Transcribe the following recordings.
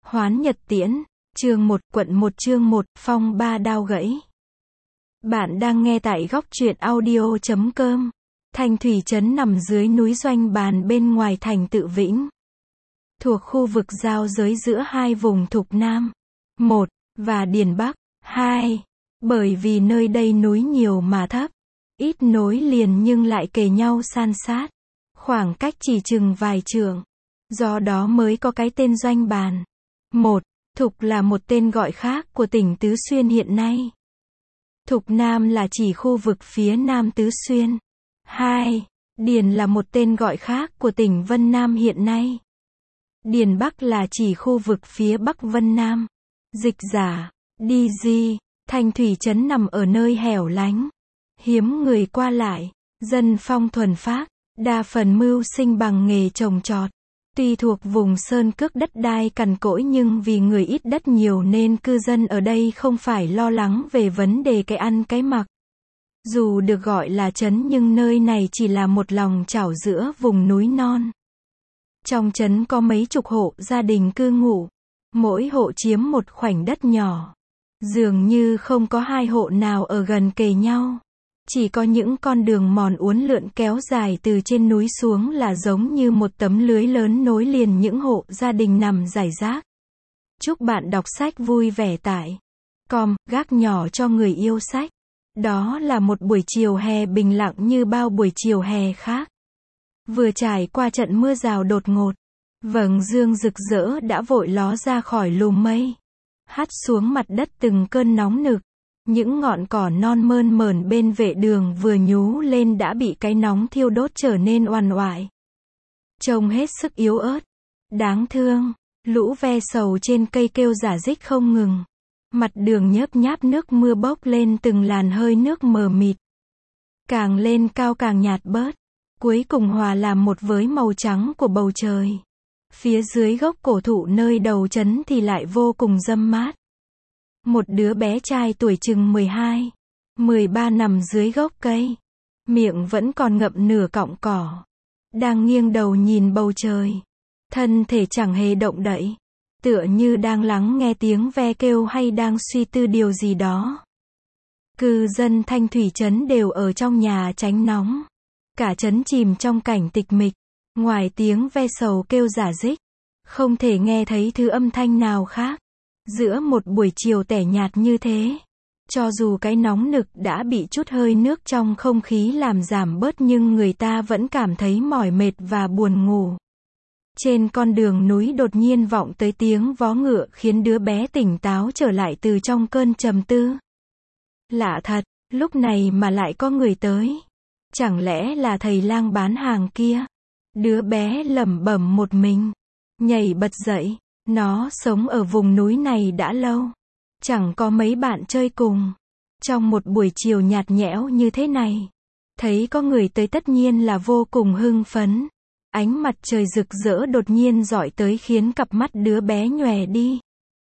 Hoán Nhật Tiễn, chương 1, quận 1 chương 1, phong ba đao gãy. Bạn đang nghe tại góc truyện audio.com. Thanh Thủy Trấn nằm dưới núi Doanh Bàn bên ngoài thành Tự Vĩnh, thuộc khu vực giao giới giữa hai vùng Thục Nam 1 và Điền Bắc 2. Bởi vì nơi đây núi nhiều mà thấp, ít nối liền nhưng lại kề nhau san sát, khoảng cách chỉ chừng vài trượng, do đó mới có cái tên Doanh Bàn. 1. Thục là một tên gọi khác của tỉnh Tứ Xuyên hiện nay. Thục Nam là chỉ khu vực phía Nam Tứ Xuyên. 2. Điền là một tên gọi khác của tỉnh Vân Nam hiện nay. Điền Bắc là chỉ khu vực phía Bắc Vân Nam. Dịch giả, đi di, Thanh Thủy Trấn nằm ở nơi hẻo lánh, hiếm người qua lại, dân phong thuần phác, đa phần mưu sinh bằng nghề trồng trọt. Tuy thuộc vùng sơn cước đất đai cằn cỗi nhưng vì người ít đất nhiều nên cư dân ở đây không phải lo lắng về vấn đề cái ăn cái mặc. Dù được gọi là trấn nhưng nơi này chỉ là một lòng chảo giữa vùng núi non. Trong trấn có mấy chục hộ gia đình cư ngụ, mỗi hộ chiếm một khoảnh đất nhỏ. Dường như không có hai hộ nào ở gần kề nhau. Chỉ có những con đường mòn uốn lượn kéo dài từ trên núi xuống là giống như một tấm lưới lớn nối liền những hộ gia đình nằm rải rác. Chúc bạn đọc sách vui vẻ tại com, gác nhỏ cho người yêu sách. Đó là một buổi chiều hè bình lặng như bao buổi chiều hè khác. Vừa trải qua trận mưa rào đột ngột, vầng dương rực rỡ đã vội ló ra khỏi lùm mây, hắt xuống mặt đất từng cơn nóng nực. Những ngọn cỏ non mơn mởn bên vệ đường vừa nhú lên đã bị cái nóng thiêu đốt trở nên oằn oại, trông hết sức yếu ớt, đáng thương. Lũ ve sầu trên cây kêu rả rích không ngừng. Mặt đường nhớp nháp nước mưa bốc lên từng làn hơi nước mờ mịt, càng lên cao càng nhạt bớt, cuối cùng hòa làm một với màu trắng của bầu trời. Phía dưới gốc cổ thụ nơi đầu trấn thì lại vô cùng râm mát. Một đứa bé trai tuổi chừng 12, 13 nằm dưới gốc cây, miệng vẫn còn ngậm nửa cọng cỏ, đang nghiêng đầu nhìn bầu trời, thân thể chẳng hề động đậy, tựa như đang lắng nghe tiếng ve kêu hay đang suy tư điều gì đó. Cư dân Thanh Thủy Trấn đều ở trong nhà tránh nóng, cả trấn chìm trong cảnh tịch mịch, ngoài tiếng ve sầu kêu rả rích, không thể nghe thấy thứ âm thanh nào khác. Giữa một buổi chiều tẻ nhạt như thế, cho dù cái nóng nực đã bị chút hơi nước trong không khí làm giảm bớt nhưng người ta vẫn cảm thấy mỏi mệt và buồn ngủ. Trên con đường núi đột nhiên vọng tới tiếng vó ngựa khiến đứa bé tỉnh táo trở lại từ trong cơn trầm tư. Lạ thật, lúc này mà lại có người tới. Chẳng lẽ là thầy lang bán hàng kia? Đứa bé lẩm bẩm một mình, nhảy bật dậy. Nó sống ở vùng núi này đã lâu, chẳng có mấy bạn chơi cùng. Trong một buổi chiều nhạt nhẽo như thế này, thấy có người tới tất nhiên là vô cùng hưng phấn. Ánh mặt trời rực rỡ đột nhiên rọi tới khiến cặp mắt đứa bé nhòe đi.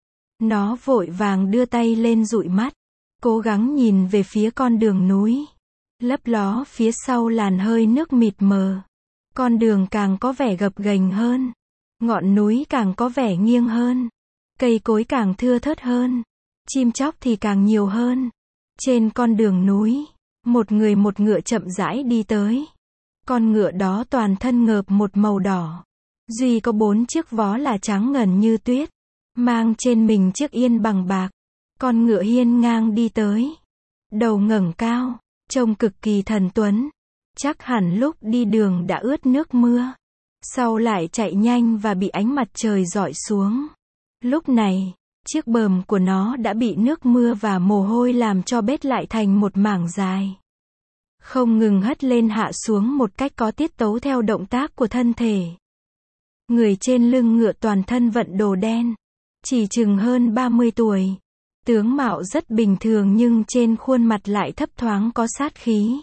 Nó vội vàng đưa tay lên dụi mắt, cố gắng nhìn về phía con đường núi. Lấp ló phía sau làn hơi nước mịt mờ. Con đường càng có vẻ gập ghềnh hơn. Ngọn núi càng có vẻ nghiêng hơn, cây cối càng thưa thớt hơn, chim chóc thì càng nhiều hơn. Trên con đường núi, một người một ngựa chậm rãi đi tới. Con ngựa đó toàn thân ngợp một màu đỏ, duy có 4 chiếc vó là trắng ngần như tuyết, mang trên mình chiếc yên bằng bạc. Con ngựa hiên ngang đi tới, đầu ngẩng cao, trông cực kỳ thần tuấn, chắc hẳn lúc đi đường đã ướt nước mưa. Sau lại chạy nhanh và bị ánh mặt trời rọi xuống. Lúc này, chiếc bờm của nó đã bị nước mưa và mồ hôi làm cho bết lại thành một mảng dài, không ngừng hất lên hạ xuống một cách có tiết tấu theo động tác của thân thể. Người trên lưng ngựa toàn thân vận đồ đen, chỉ chừng hơn 30 tuổi. Tướng mạo rất bình thường nhưng trên khuôn mặt lại thấp thoáng có sát khí.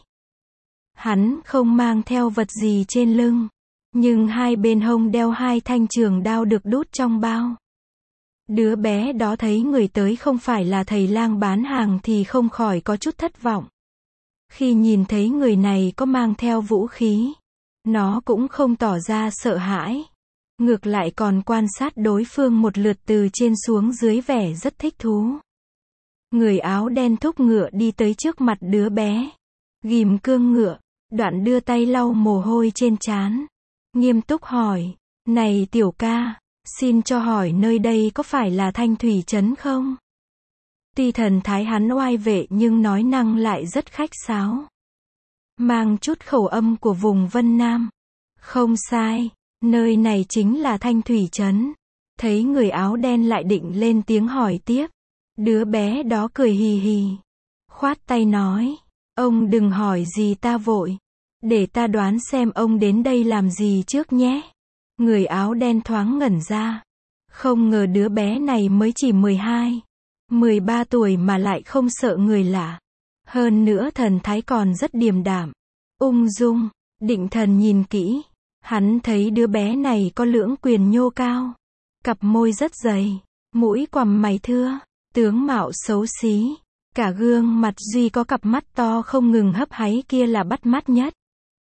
Hắn không mang theo vật gì trên lưng, nhưng hai bên hông đeo 2 thanh trường đao được đút trong bao. Đứa bé đó thấy người tới không phải là thầy lang bán hàng thì không khỏi có chút thất vọng. Khi nhìn thấy người này có mang theo vũ khí, nó cũng không tỏ ra sợ hãi. ngược lại còn quan sát đối phương một lượt từ trên xuống dưới vẻ rất thích thú. Người áo đen thúc ngựa đi tới trước mặt đứa bé, ghìm cương ngựa, đoạn đưa tay lau mồ hôi trên trán, nghiêm túc hỏi, này tiểu ca, xin cho hỏi nơi đây có phải là Thanh Thủy Trấn không? Tuy thần thái hắn oai vệ nhưng nói năng lại rất khách sáo, mang chút khẩu âm của vùng Vân Nam. Không sai, nơi này chính là Thanh Thủy Trấn. Thấy người áo đen lại định lên tiếng hỏi tiếp, đứa bé đó cười hì hì, khoát tay nói, ông đừng hỏi gì ta vội, để ta đoán xem ông đến đây làm gì trước nhé. Người áo đen thoáng ngẩn ra, không ngờ đứa bé này mới chỉ 12, 13 tuổi mà lại không sợ người lạ. Hơn nữa thần thái còn rất điềm đạm, ung dung. Định thần nhìn kỹ, hắn thấy đứa bé này có lưỡng quyền nhô cao, cặp môi rất dày, mũi quằm mày thưa, tướng mạo xấu xí, cả gương mặt duy có cặp mắt to không ngừng hấp háy kia là bắt mắt nhất.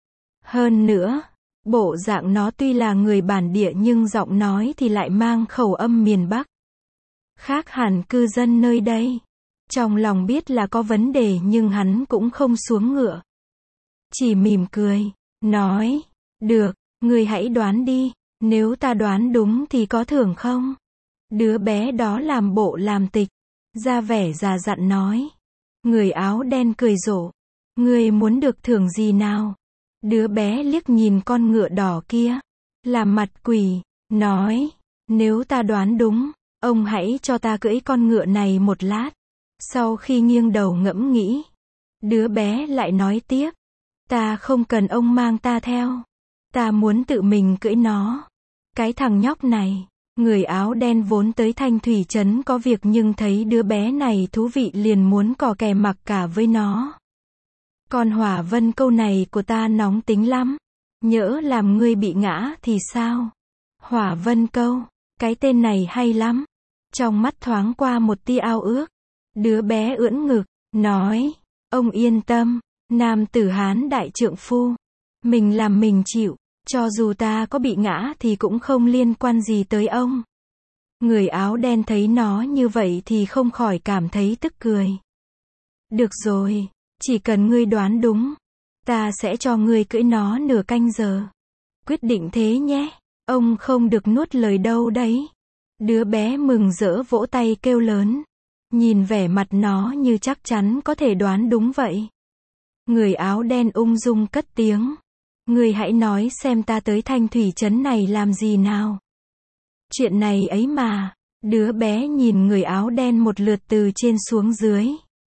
Hơn nữa, bộ dạng nó tuy là người bản địa nhưng giọng nói thì lại mang khẩu âm miền Bắc, khác hẳn cư dân nơi đây. Trong lòng biết là có vấn đề nhưng hắn cũng không xuống ngựa, chỉ mỉm cười, nói, được, ngươi hãy đoán đi, nếu ta đoán đúng thì có thưởng không? Đứa bé đó làm bộ làm tịch, ra vẻ già dặn nói. Người áo đen cười rộ, ngươi muốn được thưởng gì nào? Đứa bé liếc nhìn con ngựa đỏ kia, làm mặt quỷ, nói, nếu ta đoán đúng, ông hãy cho ta cưỡi con ngựa này một lát. Sau khi nghiêng đầu ngẫm nghĩ, đứa bé lại nói tiếp, ta không cần ông mang ta theo, ta muốn tự mình cưỡi nó. Cái thằng nhóc này, người áo đen vốn tới Thanh Thủy Trấn có việc nhưng thấy đứa bé này thú vị liền muốn cò kè mặc cả với nó. Con Hỏa Vân câu này của ta nóng tính lắm, nhỡ làm ngươi bị ngã thì sao? Hỏa Vân câu, cái tên này hay lắm. Trong mắt thoáng qua một tia ao ước, đứa bé ưỡn ngực, nói, ông yên tâm, nam tử Hán đại trượng phu, mình làm mình chịu, cho dù ta có bị ngã thì cũng không liên quan gì tới ông. Người áo đen thấy nó như vậy thì không khỏi cảm thấy tức cười. Được rồi, chỉ cần ngươi đoán đúng, ta sẽ cho ngươi cưỡi nó nửa canh giờ. Quyết định thế nhé, ông không được nuốt lời đâu đấy. Đứa bé mừng rỡ vỗ tay kêu lớn, nhìn vẻ mặt nó như chắc chắn có thể đoán đúng vậy. Người áo đen ung dung cất tiếng, ngươi hãy nói xem ta tới Thanh Thủy Trấn này làm gì nào. Chuyện này ấy mà. Đứa bé nhìn người áo đen một lượt từ trên xuống dưới,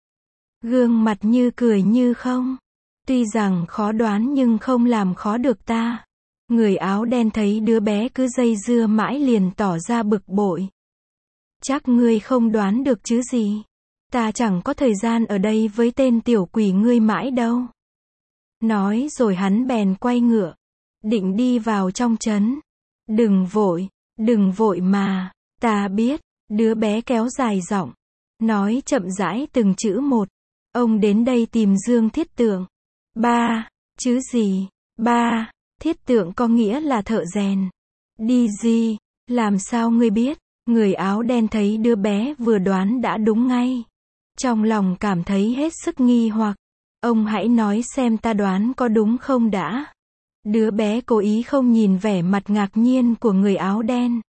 gương mặt như cười như không. Tuy rằng khó đoán nhưng không làm khó được ta. Người áo đen thấy đứa bé cứ dây dưa mãi liền tỏ ra bực bội. Chắc ngươi không đoán được chứ gì. Ta chẳng có thời gian ở đây với tên tiểu quỷ ngươi mãi đâu. Nói rồi hắn bèn quay ngựa, định đi vào trong trấn. Đừng vội mà, ta biết. Đứa bé kéo dài giọng, nói chậm rãi từng chữ một. Ông đến đây tìm Dương Thiết Tượng. Ba, chứ gì? Ba, Thiết Tượng có nghĩa là thợ rèn. Đi gì? Làm sao ngươi biết? Người áo đen thấy đứa bé vừa đoán đã đúng ngay. Trong lòng cảm thấy hết sức nghi hoặc. Ông hãy nói xem ta đoán có đúng không đã. Đứa bé cố ý không nhìn vẻ mặt ngạc nhiên của người áo đen.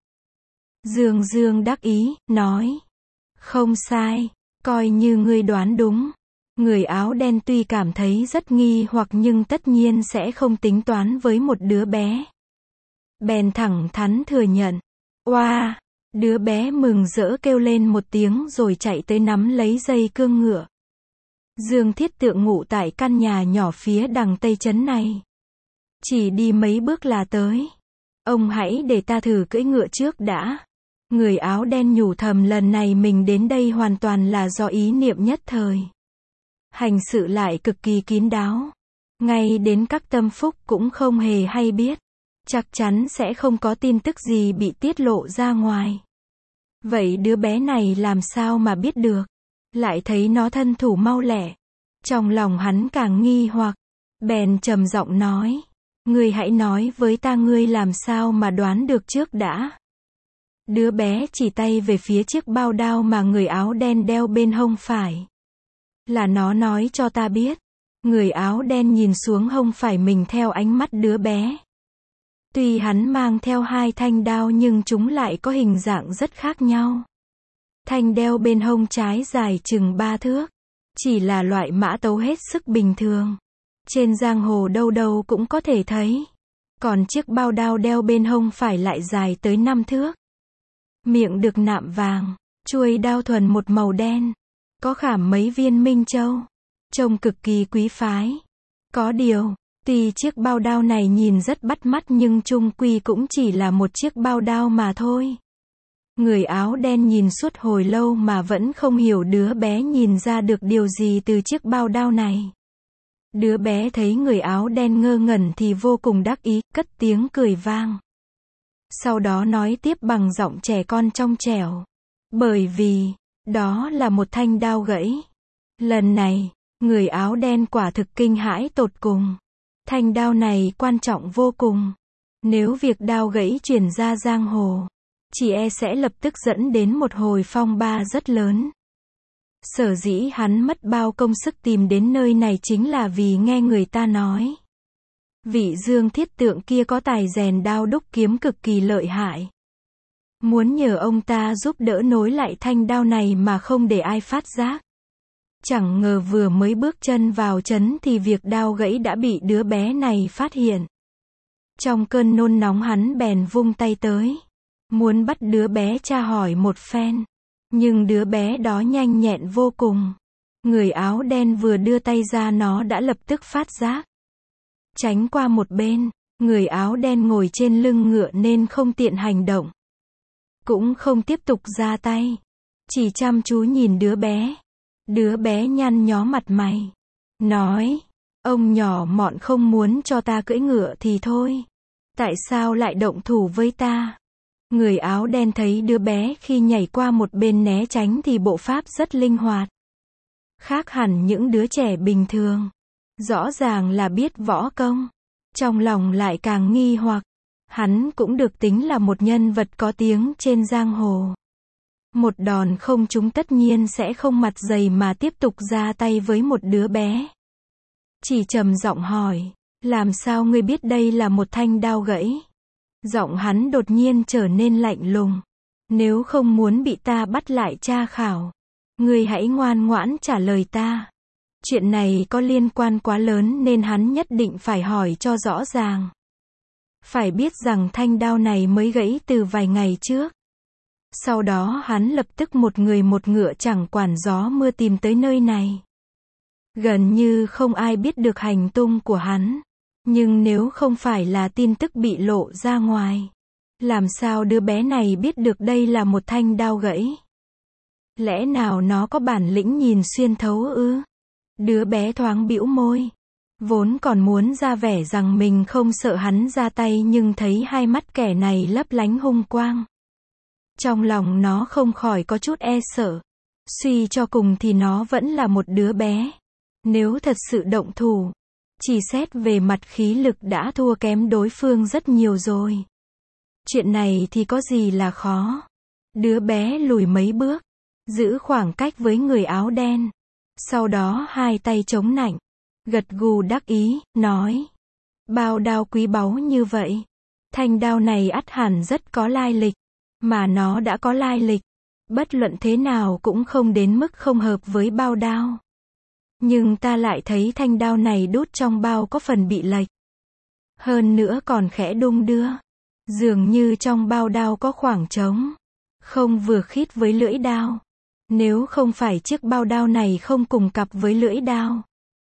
Dương đắc ý, nói. Không sai, coi như ngươi đoán đúng. Người áo đen tuy cảm thấy rất nghi hoặc nhưng tất nhiên sẽ không tính toán với một đứa bé. Bèn thẳng thắn thừa nhận. Oa! Đứa bé mừng rỡ kêu lên một tiếng rồi chạy tới nắm lấy dây cương ngựa. Dương Thiết Tượng ngụ tại căn nhà nhỏ phía đằng tây trấn này. Chỉ đi mấy bước là tới. Ông hãy để ta thử cưỡi ngựa trước đã. Người áo đen nhủ thầm lần này mình đến đây hoàn toàn là do ý niệm nhất thời. Hành sự lại cực kỳ kín đáo. Ngay đến các tâm phúc cũng không hề hay biết. Chắc chắn sẽ không có tin tức gì bị tiết lộ ra ngoài. Vậy đứa bé này làm sao mà biết được? Lại thấy nó thân thủ mau lẹ. Trong lòng hắn càng nghi hoặc. Bèn trầm giọng nói. Ngươi hãy nói với ta ngươi làm sao mà đoán được trước đã. Đứa bé chỉ tay về phía chiếc bao đao mà người áo đen đeo bên hông phải. Là nó nói cho ta biết. Người áo đen nhìn xuống hông phải mình theo ánh mắt đứa bé. Tuy hắn mang theo 2 thanh đao nhưng chúng lại có hình dạng rất khác nhau. Thanh đeo bên hông trái dài chừng 3 thước. Chỉ là loại mã tấu hết sức bình thường. Trên giang hồ đâu đâu cũng có thể thấy. Còn chiếc bao đao đeo bên hông phải lại dài tới 5 thước. Miệng được nạm vàng. Chuôi đao thuần một màu đen. Có khảm mấy viên minh châu. Trông cực kỳ quý phái. Có điều, tuy chiếc bao đao này nhìn rất bắt mắt nhưng chung quy cũng chỉ là một chiếc bao đao mà thôi. Người áo đen nhìn suốt hồi lâu mà vẫn không hiểu đứa bé nhìn ra được điều gì từ chiếc bao đao này. Đứa bé thấy người áo đen ngơ ngẩn thì vô cùng đắc ý, cất tiếng cười vang. Sau đó nói tiếp bằng giọng trẻ con trong trẻo. Bởi vì, đó là một thanh đao gãy. Lần này, người áo đen quả thực kinh hãi tột cùng. Thanh đao này quan trọng vô cùng. Nếu việc đao gãy truyền ra giang hồ, chỉ e sẽ lập tức dẫn đến một hồi phong ba rất lớn. Sở dĩ hắn mất bao công sức tìm đến nơi này chính là vì nghe người ta nói. Vị Dương Thiết Tượng kia có tài rèn đao đúc kiếm cực kỳ lợi hại. Muốn nhờ ông ta giúp đỡ nối lại thanh đao này mà không để ai phát giác. Chẳng ngờ vừa mới bước chân vào trấn thì việc đao gãy đã bị đứa bé này phát hiện. Trong cơn nôn nóng hắn bèn vung tay tới. Muốn bắt đứa bé tra hỏi một phen. Nhưng đứa bé đó nhanh nhẹn vô cùng. Người áo đen vừa đưa tay ra nó đã lập tức phát giác. Tránh qua một bên, người áo đen ngồi trên lưng ngựa nên không tiện hành động. Cũng không tiếp tục ra tay. Chỉ chăm chú nhìn đứa bé. Đứa bé nhăn nhó mặt mày. Nói, ông nhỏ mọn không muốn cho ta cưỡi ngựa thì thôi. Tại sao lại động thủ với ta? Người áo đen thấy đứa bé khi nhảy qua một bên né tránh thì bộ pháp rất linh hoạt. Khác hẳn những đứa trẻ bình thường. Rõ ràng là biết võ công. Trong lòng lại càng nghi hoặc. Hắn cũng được tính là một nhân vật có tiếng trên giang hồ. Một đòn không trúng tất nhiên sẽ không mặt dày mà tiếp tục ra tay với một đứa bé. Chỉ trầm giọng hỏi, làm sao ngươi biết đây là một thanh đao gãy? Giọng hắn đột nhiên trở nên lạnh lùng. Nếu không muốn bị ta bắt lại tra khảo, ngươi hãy ngoan ngoãn trả lời ta. Chuyện này có liên quan quá lớn nên hắn nhất định phải hỏi cho rõ ràng. Phải biết rằng thanh đao này mới gãy từ vài ngày trước. Sau đó hắn lập tức một người một ngựa chẳng quản gió mưa tìm tới nơi này. Gần như không ai biết được hành tung của hắn. Nhưng nếu không phải là tin tức bị lộ ra ngoài, làm sao đứa bé này biết được đây là một thanh đao gãy? Lẽ nào nó có bản lĩnh nhìn xuyên thấu ư? Đứa bé thoáng bĩu môi. Vốn còn muốn ra vẻ rằng mình không sợ hắn ra tay nhưng thấy hai mắt kẻ này lấp lánh hung quang. Trong lòng nó không khỏi có chút e sợ. Suy cho cùng thì nó vẫn là một đứa bé. Nếu thật sự động thủ, chỉ xét về mặt khí lực đã thua kém đối phương rất nhiều rồi. Chuyện này thì có gì là khó. Đứa bé lùi mấy bước, giữ khoảng cách với người áo đen. Sau đó hai tay chống nạnh, gật gù đắc ý, nói. Bao đao quý báu như vậy. Thanh đao này ắt hẳn rất có lai lịch. Mà nó đã có lai lịch. Bất luận thế nào cũng không đến mức không hợp với bao đao. Nhưng ta lại thấy thanh đao này đút trong bao có phần bị lệch. Hơn nữa còn khẽ đung đưa. Dường như trong bao đao có khoảng trống. Không vừa khít với lưỡi đao. Nếu không phải chiếc bao đao này không cùng cặp với lưỡi đao,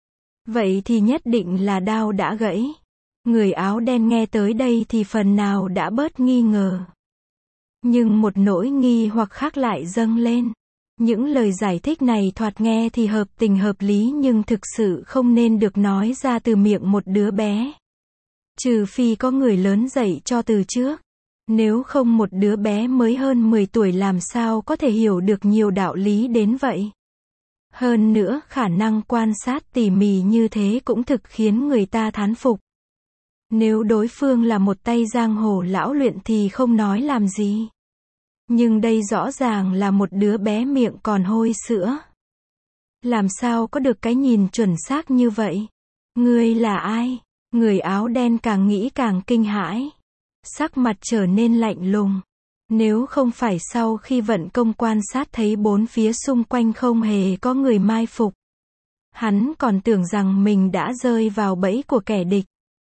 vậy thì nhất định là đao đã gãy. Người áo đen nghe tới đây thì phần nào đã bớt nghi ngờ. Nhưng một nỗi nghi hoặc khác lại dâng lên. Những lời giải thích này thoạt nghe thì hợp tình hợp lý nhưng thực sự không nên được nói ra từ miệng một đứa bé. Trừ phi có người lớn dạy cho từ trước. Nếu không một đứa bé mới hơn 10 tuổi làm sao có thể hiểu được nhiều đạo lý đến vậy. Hơn nữa khả năng quan sát tỉ mỉ như thế cũng thực khiến người ta thán phục. Nếu đối phương là một tay giang hồ lão luyện thì không nói làm gì. Nhưng đây rõ ràng là một đứa bé miệng còn hôi sữa. Làm sao có được cái nhìn chuẩn xác như vậy? Ngươi là ai? Người áo đen càng nghĩ càng kinh hãi. Sắc mặt trở nên lạnh lùng. Nếu không phải sau khi vận công quan sát thấy bốn phía xung quanh không hề có người mai phục, hắn còn tưởng rằng mình đã rơi vào bẫy của kẻ địch.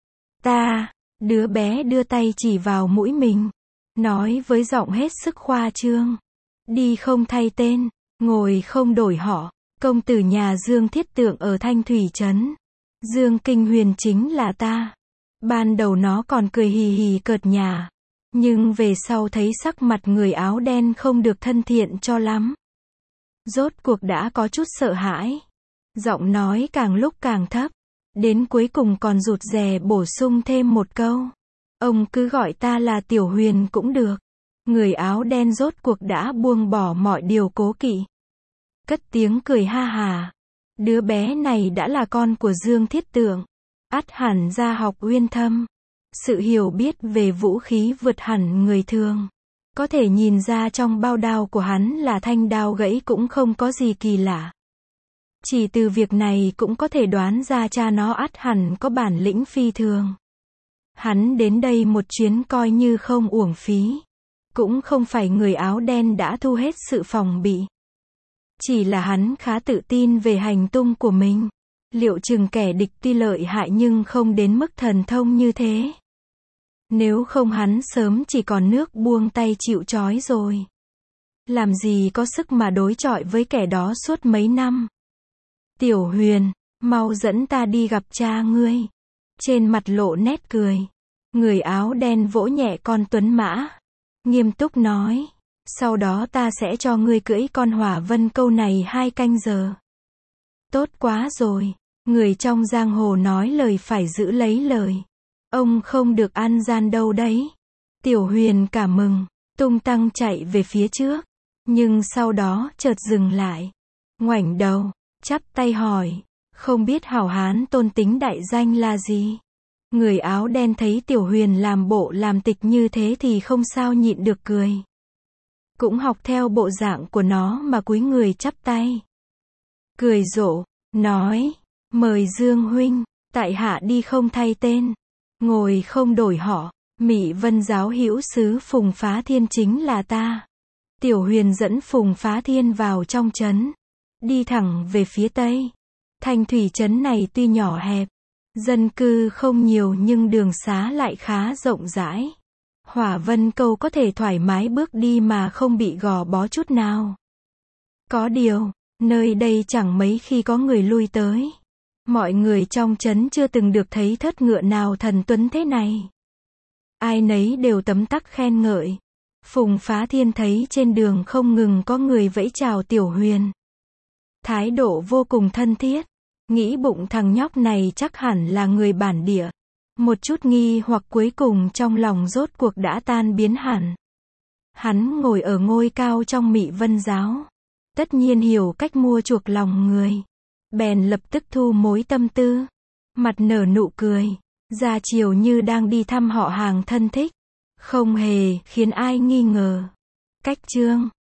Ta, đứa bé đưa tay chỉ vào mũi mình, nói với giọng hết sức khoa trương. Đi không thay tên, ngồi không đổi họ, công tử nhà Dương Thiết Tượng ở Thanh Thủy Trấn. Dương Kinh Huyền chính là ta. Ban đầu nó còn cười hì hì cợt nhả. Nhưng về sau thấy sắc mặt người áo đen không được thân thiện cho lắm. Rốt cuộc đã có chút sợ hãi. Giọng nói càng lúc càng thấp. Đến cuối cùng còn rụt rè bổ sung thêm một câu. Ông cứ gọi ta là Tiểu Huyền cũng được. Người áo đen rốt cuộc đã buông bỏ mọi điều cố kỵ. Cất tiếng cười ha hà. Đứa bé này đã là con của Dương Thiết Tượng. Ắt hẳn gia học uyên thâm. Sự hiểu biết về vũ khí vượt hẳn người thường. Có thể nhìn ra trong bao đao của hắn là thanh đao gãy cũng không có gì kỳ lạ. Chỉ từ việc này cũng có thể đoán ra cha nó ắt hẳn có bản lĩnh phi thường. Hắn đến đây một chuyến coi như không uổng phí. Cũng không phải người áo đen đã thu hết sự phòng bị. Chỉ là hắn khá tự tin về hành tung của mình. Liệu chừng kẻ địch tuy lợi hại nhưng không đến mức thần thông như thế. Nếu không hắn sớm chỉ còn nước buông tay chịu trói rồi. Làm gì có sức mà đối chọi với kẻ đó suốt mấy năm. Tiểu Huyền, mau dẫn ta đi gặp cha ngươi. Trên mặt lộ nét cười. Người áo đen vỗ nhẹ con tuấn mã. Nghiêm túc nói. Sau đó ta sẽ cho ngươi cưỡi con hỏa vân câu này 2 canh giờ. Tốt quá rồi. Người trong giang hồ nói lời phải giữ lấy lời. Ông không được ăn gian đâu đấy. Tiểu Huyền cả mừng, tung tăng chạy về phía trước. Nhưng sau đó chợt dừng lại. Ngoảnh đầu, chắp tay hỏi. Không biết hảo hán tôn tính đại danh là gì? Người áo đen thấy Tiểu Huyền làm bộ làm tịch như thế thì không sao nhịn được cười. Cũng học theo bộ dạng của nó mà cúi người chắp tay. Cười rộ, nói. Mời Dương huynh, tại hạ đi không thay tên. Ngồi không đổi họ. Mị Vân giáo hữu sứ Phùng Phá Thiên chính là ta. Tiểu Huyền dẫn Phùng Phá Thiên vào trong trấn. Đi thẳng về phía tây. Thanh Thủy trấn này tuy nhỏ hẹp. Dân cư không nhiều nhưng đường xá lại khá rộng rãi. Hỏa Vân Câu có thể thoải mái bước đi mà không bị gò bó chút nào. Có điều, nơi đây chẳng mấy khi có người lui tới. Mọi người trong trấn chưa từng được thấy thất ngựa nào thần tuấn thế này. Ai nấy đều tấm tắc khen ngợi. Phùng Phá Thiên thấy trên đường không ngừng có người vẫy chào Tiểu Huyền. Thái độ vô cùng thân thiết. Nghĩ bụng thằng nhóc này chắc hẳn là người bản địa. Một chút nghi hoặc cuối cùng trong lòng rốt cuộc đã tan biến hẳn. Hắn ngồi ở ngôi cao trong Mị Vân giáo. Tất nhiên hiểu cách mua chuộc lòng người. Bèn lập tức thu mối tâm tư. Mặt nở nụ cười. Ra chiều như đang đi thăm họ hàng thân thích. Không hề khiến ai nghi ngờ. Cách chương